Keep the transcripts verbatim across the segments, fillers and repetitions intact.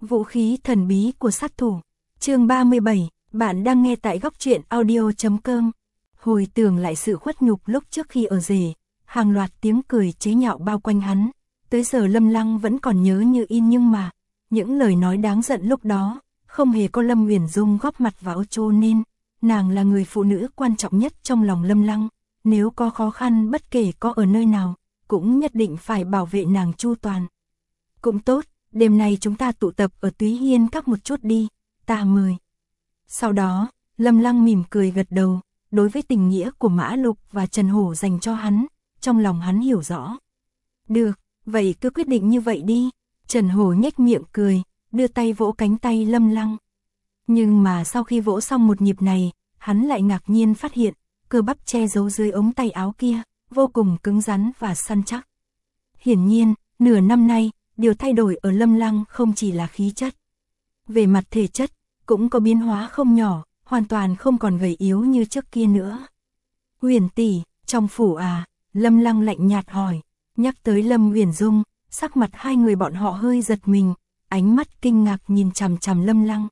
Vũ khí thần bí của sát thủ. Chương ba mươi bảy, bạn đang nghe tại góc truyện audio chấm com. Hồi tưởng lại sự khuất nhục lúc trước khi ở rể, hàng loạt tiếng cười chế nhạo bao quanh hắn. Tới giờ Lâm Lăng vẫn còn nhớ như in, nhưng mà những lời nói đáng giận lúc đó không hề có Lâm Uyển Dung góp mặt vào, cho nên nàng là người phụ nữ quan trọng nhất trong lòng Lâm Lăng. Nếu có khó khăn bất kể có ở nơi nào, cũng nhất định phải bảo vệ nàng chu toàn. Cũng tốt, đêm nay chúng ta tụ tập ở Túy Hiên Các một chút đi, ta mời. Sau đó, Lâm Lăng mỉm cười gật đầu, đối với tình nghĩa của Mã Lục và Trần Hổ dành cho hắn, trong lòng hắn hiểu rõ. Được, vậy cứ quyết định như vậy đi. Trần Hổ nhếch miệng cười, đưa tay vỗ cánh tay Lâm Lăng. Nhưng mà sau khi vỗ xong một nhịp này, hắn lại ngạc nhiên phát hiện, cơ bắp che giấu dưới ống tay áo kia, vô cùng cứng rắn và săn chắc. Hiển nhiên, nửa năm nay, điều thay đổi ở Lâm Lăng không chỉ là khí chất. Về mặt thể chất, cũng có biến hóa không nhỏ, hoàn toàn không còn gầy yếu như trước kia nữa. Huyền tỷ, trong phủ à? Lâm Lăng lạnh nhạt hỏi. Nhắc tới Lâm Uyển Dung, sắc mặt hai người bọn họ hơi giật mình, ánh mắt kinh ngạc nhìn chằm chằm Lâm Lăng.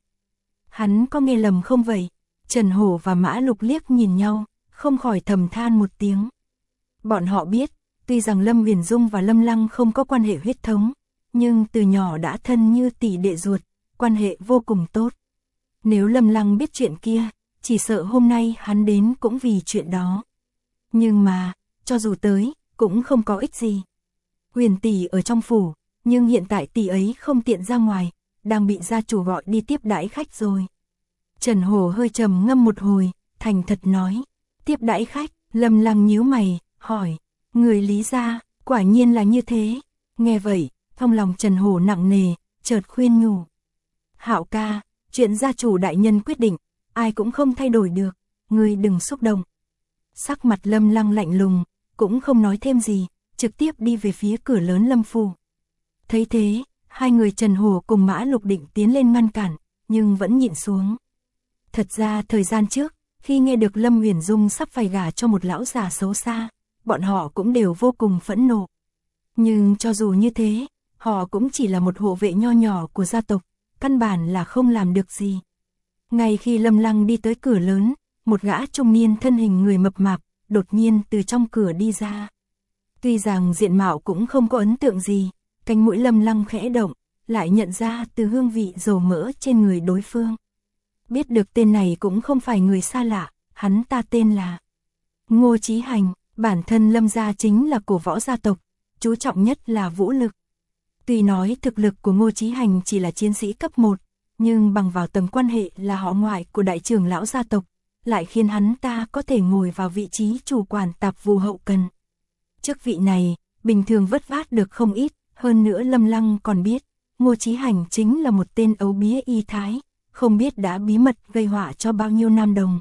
Hắn có nghe lầm không vậy? Trần Hổ và Mã Lục liếc nhìn nhau, không khỏi thầm than một tiếng. Bọn họ biết, tuy rằng Lâm Uyển Dung và Lâm Lăng không có quan hệ huyết thống, nhưng từ nhỏ đã thân như tỷ đệ ruột, quan hệ vô cùng tốt. Nếu Lâm Lăng biết chuyện kia, chỉ sợ hôm nay hắn đến cũng vì chuyện đó. Nhưng mà, cho dù tới, cũng không có ích gì. Huyền tỷ ở trong phủ, nhưng hiện tại tỷ ấy không tiện ra ngoài, đang bị gia chủ gọi đi tiếp đãi khách rồi. Trần Hổ hơi trầm ngâm một hồi, thành thật nói. Tiếp đãi khách? Lâm Lăng nhíu mày, hỏi. Người Lý gia, quả nhiên là như thế. Nghe vậy, trong lòng Trần Hổ nặng nề, chợt khuyên nhủ. Hạo ca, chuyện gia chủ đại nhân quyết định, ai cũng không thay đổi được, ngươi đừng xúc động. Sắc mặt Lâm Lăng lạnh lùng, cũng không nói thêm gì, trực tiếp đi về phía cửa lớn Lâm phủ. Thấy thế, hai người Trần Hổ cùng Mã Lục định tiến lên ngăn cản, nhưng vẫn nhịn xuống. Thật ra thời gian trước, khi nghe được Lâm Uyển Dung sắp phải gả cho một lão già xấu xa, bọn họ cũng đều vô cùng phẫn nộ. Nhưng cho dù như thế, họ cũng chỉ là một hộ vệ nho nhỏ của gia tộc, căn bản là không làm được gì. Ngay khi Lâm Lăng đi tới cửa lớn, một gã trung niên thân hình người mập mạp, đột nhiên từ trong cửa đi ra. Tuy rằng diện mạo cũng không có ấn tượng gì, cánh mũi Lâm Lăng khẽ động, lại nhận ra từ hương vị dầu mỡ trên người đối phương. Biết được tên này cũng không phải người xa lạ, hắn ta tên là Ngô Chí Hành, bản thân Lâm gia chính là cổ võ gia tộc, chú trọng nhất là vũ lực. Tuy nói thực lực của Ngô Chí Hành chỉ là chiến sĩ cấp một, nhưng bằng vào tầng quan hệ là họ ngoại của đại trưởng lão gia tộc, lại khiến hắn ta có thể ngồi vào vị trí chủ quản tạp vụ hậu cần. Chức vị này, bình thường vất vát được không ít, hơn nữa Lâm Lăng còn biết, Ngô Chí Hành chính là một tên ấu bía y thái, không biết đã bí mật gây họa cho bao nhiêu nam đồng.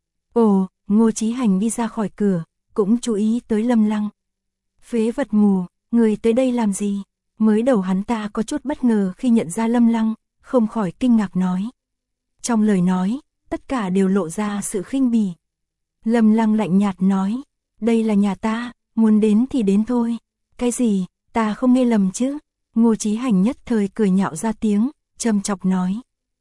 Ồ, Ngô Chí Hành đi ra khỏi cửa, cũng chú ý tới Lâm Lăng. Phế vật mù, người tới đây làm gì? Mới đầu hắn ta có chút bất ngờ khi nhận ra Lâm Lăng, không khỏi kinh ngạc nói. Trong lời nói, tất cả đều lộ ra sự khinh bỉ. Lâm Lăng lạnh nhạt nói, đây là nhà ta, muốn đến thì đến thôi. Cái gì, ta không nghe lầm chứ? Ngô Chí Hành nhất thời cười nhạo ra tiếng, châm chọc nói.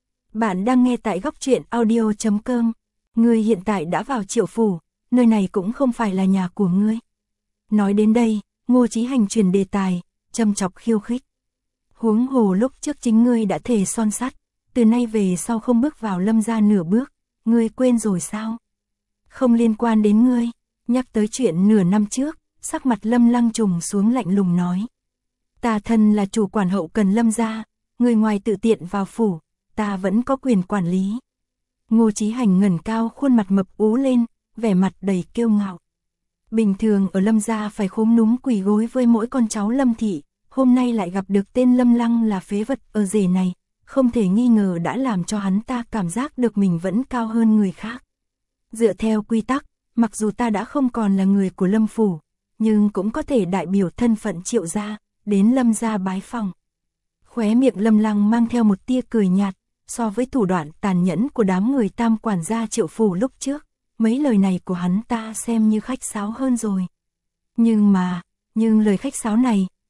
Bạn đang nghe tại góc truyện audio chấm com. Ngươi hiện tại đã vào Triệu phủ, nơi này cũng không phải là nhà của ngươi. Nói đến đây, Ngô Chí Hành chuyển đề tài, châm chọc khiêu khích. Huống hồ lúc trước chính ngươi đã thề son sắt, từ nay về sau không bước vào Lâm gia nửa bước, ngươi quên rồi sao? Không liên quan đến ngươi. Nhắc tới chuyện nửa năm trước, sắc mặt Lâm Lăng trùng xuống lạnh lùng nói. Ta thân là chủ quản hậu cần Lâm gia, người ngoài tự tiện vào phủ, ta vẫn có quyền quản lý. Ngô Chí Hành ngẩng cao khuôn mặt mập ú lên, vẻ mặt đầy kiêu ngạo. Bình thường ở Lâm gia phải khúm núm quỳ gối với mỗi con cháu Lâm thị, hôm nay lại gặp được tên Lâm Lăng là phế vật ở rể này, không thể nghi ngờ đã làm cho hắn ta cảm giác được mình vẫn cao hơn người khác. Dựa theo quy tắc, mặc dù ta đã không còn là người của Lâm phủ, nhưng cũng có thể đại biểu thân phận Triệu gia, đến Lâm gia bái phỏng. Khóe miệng Lâm Lăng mang theo một tia cười nhạt, so với thủ đoạn tàn nhẫn của đám người tam quản gia Triệu phủ lúc trước, mấy lời này của hắn ta xem như khách sáo hơn rồi. Nhưng mà, nhưng lời khách sáo này,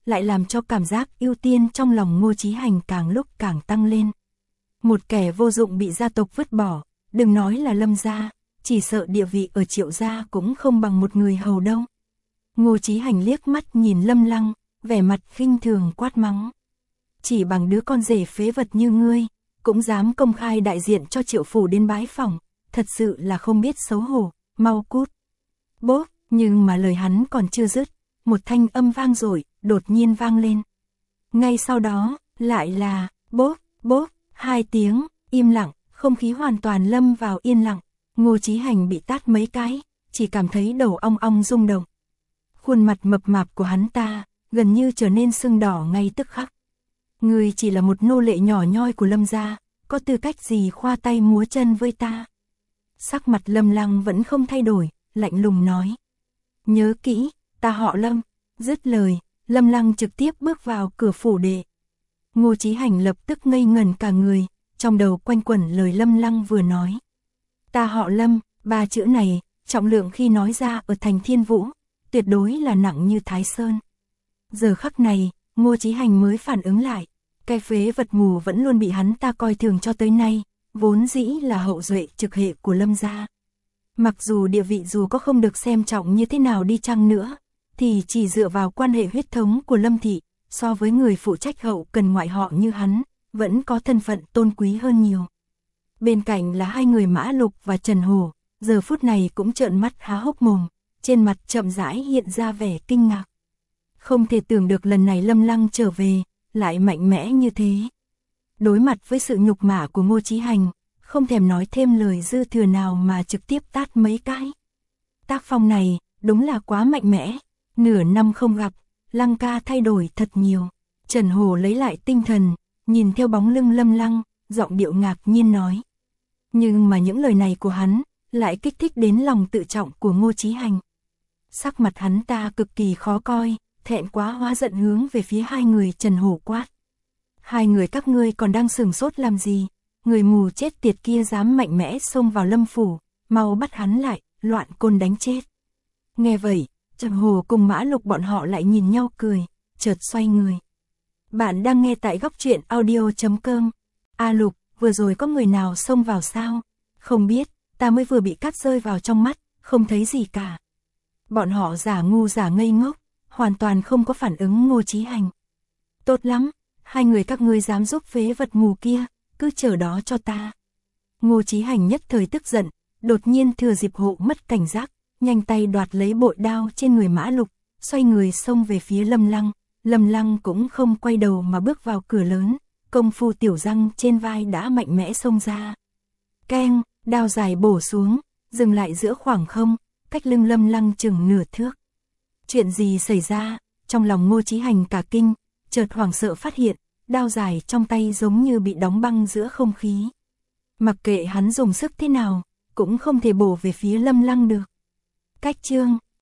lại làm cho cảm giác ưu tiên trong lòng Ngô Chí Hành càng lúc càng tăng lên. Một kẻ vô dụng bị gia tộc vứt bỏ, đừng nói là Lâm gia, chỉ sợ địa vị ở Triệu gia cũng không bằng một người hầu đâu. Ngô Chí Hành liếc mắt nhìn Lâm Lăng, vẻ mặt khinh thường quát mắng. Chỉ bằng đứa con rể phế vật như ngươi, cũng dám công khai đại diện cho Triệu phủ đến bái phỏng, thật sự là không biết xấu hổ, mau cút. Bốp, nhưng mà lời hắn còn chưa dứt, một thanh âm vang dội đột nhiên vang lên. Ngay sau đó, lại là bốp, bốp, hai tiếng, im lặng, không khí hoàn toàn lâm vào yên lặng. Ngô Chí Hành bị tát mấy cái, chỉ cảm thấy đầu ong ong rung động. Khuôn mặt mập mạp của hắn ta, gần như trở nên sưng đỏ ngay tức khắc. Ngươi chỉ là một nô lệ nhỏ nhoi của Lâm gia, có tư cách gì khoa tay múa chân với ta? Sắc mặt Lâm Lăng vẫn không thay đổi, lạnh lùng nói. Nhớ kỹ, ta họ Lâm. Dứt lời, Lâm Lăng trực tiếp bước vào cửa phủ đệ. Ngô Chí Hành lập tức ngây ngẩn cả người, trong đầu quanh quẩn lời Lâm Lăng vừa nói. Ta họ Lâm, ba chữ này, trọng lượng khi nói ra ở thành Thiên Vũ, tuyệt đối là nặng như Thái Sơn. Giờ khắc này, Ngô Chí Hành mới phản ứng lại, cái phế vật mù vẫn luôn bị hắn ta coi thường cho tới nay, vốn dĩ là hậu duệ trực hệ của Lâm gia. Mặc dù địa vị dù có không được xem trọng như thế nào đi chăng nữa, thì chỉ dựa vào quan hệ huyết thống của Lâm thị, so với người phụ trách hậu cần ngoại họ như hắn, vẫn có thân phận tôn quý hơn nhiều. Bên cạnh là hai người Mã Lục và Trần Hổ, giờ phút này cũng trợn mắt há hốc mồm, trên mặt chậm rãi hiện ra vẻ kinh ngạc. Không thể tưởng được lần này Lâm Lăng trở về, lại mạnh mẽ như thế. Đối mặt với sự nhục mạ của Ngô Chí Hành, không thèm nói thêm lời dư thừa nào mà trực tiếp tát mấy cái. Tác phong này, đúng là quá mạnh mẽ. Nửa năm không gặp, Lăng ca thay đổi thật nhiều. Trần Hổ lấy lại tinh thần, nhìn theo bóng lưng Lâm Lăng, giọng điệu ngạc nhiên nói. Nhưng mà những lời này của hắn, lại kích thích đến lòng tự trọng của Ngô Chí Hành. Sắc mặt hắn ta cực kỳ khó coi, thẹn quá hóa giận hướng về phía hai người Trần Hổ quát. Hai người các ngươi còn đang sừng sốt làm gì? Người mù chết tiệt kia dám mạnh mẽ xông vào Lâm phủ, mau bắt hắn lại, loạn côn đánh chết. Nghe vậy, Trần Hổ cùng Mã Lục bọn họ lại nhìn nhau cười, chợt xoay người. Bạn đang nghe tại góc truyện audio chấm com. A Lục, vừa rồi có người nào xông vào sao? Không biết, ta mới vừa bị cắt rơi vào trong mắt, không thấy gì cả. Bọn họ giả ngu giả ngây ngốc, hoàn toàn không có phản ứng Ngô Chí Hành. Tốt lắm, hai người các ngươi dám giúp phế vật mù kia, cứ chờ đó cho ta. Ngô Chí Hành nhất thời tức giận, đột nhiên thừa dịp hộ mất cảnh giác, nhanh tay đoạt lấy bội đao trên người Mã Lục, xoay người xông về phía Lâm Lăng. Lâm Lăng cũng không quay đầu mà bước vào cửa lớn, công phu tiểu răng trên vai đã mạnh mẽ xông ra. Keng, đao dài bổ xuống, dừng lại giữa khoảng không, cách lưng Lâm Lăng chừng nửa thước. Chuyện gì xảy ra? Trong lòng Ngô Chí Hành cả kinh, chợt hoảng sợ phát hiện, đao dài trong tay giống như bị đóng băng giữa không khí. Mặc kệ hắn dùng sức thế nào, cũng không thể bổ về phía Lâm Lăng được. Cách chương